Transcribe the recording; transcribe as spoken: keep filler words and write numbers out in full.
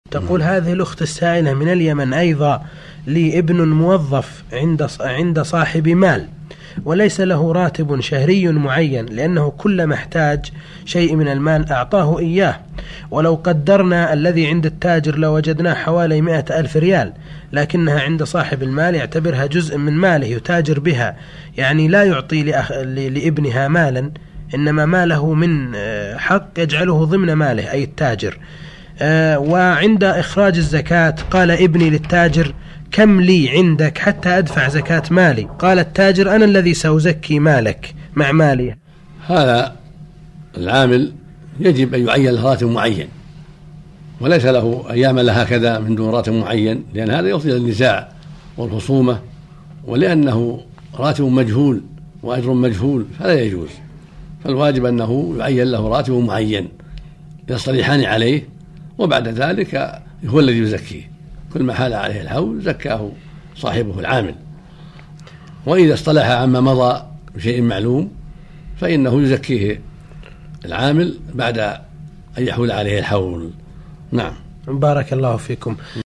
تقول هذه الأخت السائلة من اليمن أيضا لي ابن موظف عند عند صاحب مال وليس له راتب شهري معين، لأنه كل محتاج شيء من المال أعطاه إياه، ولو قدرنا الذي عند التاجر لوجدناه حوالي مئة ألف ريال، لكنها عند صاحب المال يعتبرها جزء من ماله يتاجر بها، يعني لا يعطي لأخ... لابنها مالا، إنما ماله من حق يجعله ضمن ماله أي التاجر. آه وعند إخراج الزكاة قال ابني للتاجر كم لي عندك حتى أدفع زكاة مالي؟ قال التاجر أنا الذي سأزكي مالك مع مالي. هذا العامل يجب أن يعين له راتب معين، وليس له أن يعمل هكذا من دون راتب معين، لأن هذا يفضي النزاع والخصومة، ولأنه راتب مجهول وأجر مجهول فلا يجوز، فالواجب أنه يعين له راتب معين يصطلحان عليه، وبعد ذلك هو الذي يزكيه، كل ما حال عليه الحول زكاه صاحبه العامل. وإذا اصطلح عما مضى بشيء معلوم فإنه يزكيه العامل بعد أن يحول عليه الحول. نعم. بارك الله فيكم.